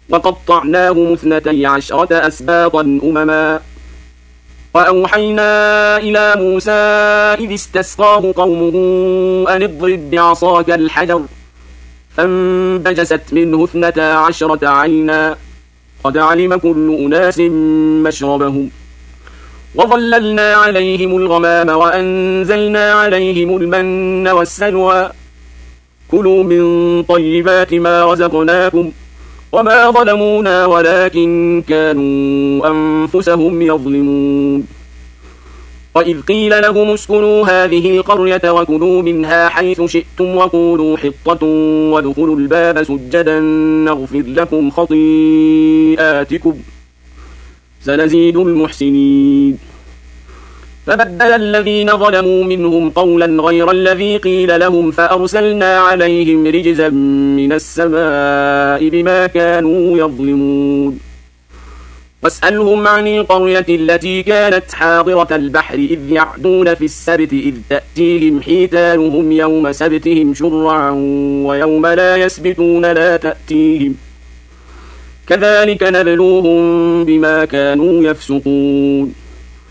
وقطعناهم 12 أسباطا أمما وأوحينا إلى موسى إذ استسقاه قومه أن اضرب بعصاك الحجر فانبجست منه 12 عينا قد علم كل أناس مشربهم وظللنا عليهم الغمام وأنزلنا عليهم المن والسلوى كلوا من طيبات ما رزقناكم وما ظلمونا ولكن كانوا أنفسهم يظلمون وإذ قيل لهم اسكنوا هذه القرية وكلوا منها حيث شئتم وقولوا حطة وادخلوا الباب سجدا نغفر لكم خطيئاتكم سنزيد المحسنين فبدل الذين ظلموا منهم قولا غير الذي قيل لهم فأرسلنا عليهم رجزا من السماء بما كانوا يظلمون واسألهم عن القرية التي كانت حاضرة البحر إذ يعدون في السبت إذ تأتيهم حيتانهم يوم سبتهم شرعا ويوم لا يسبتون لا تأتيهم كذلك نبلوهم بما كانوا يفسقون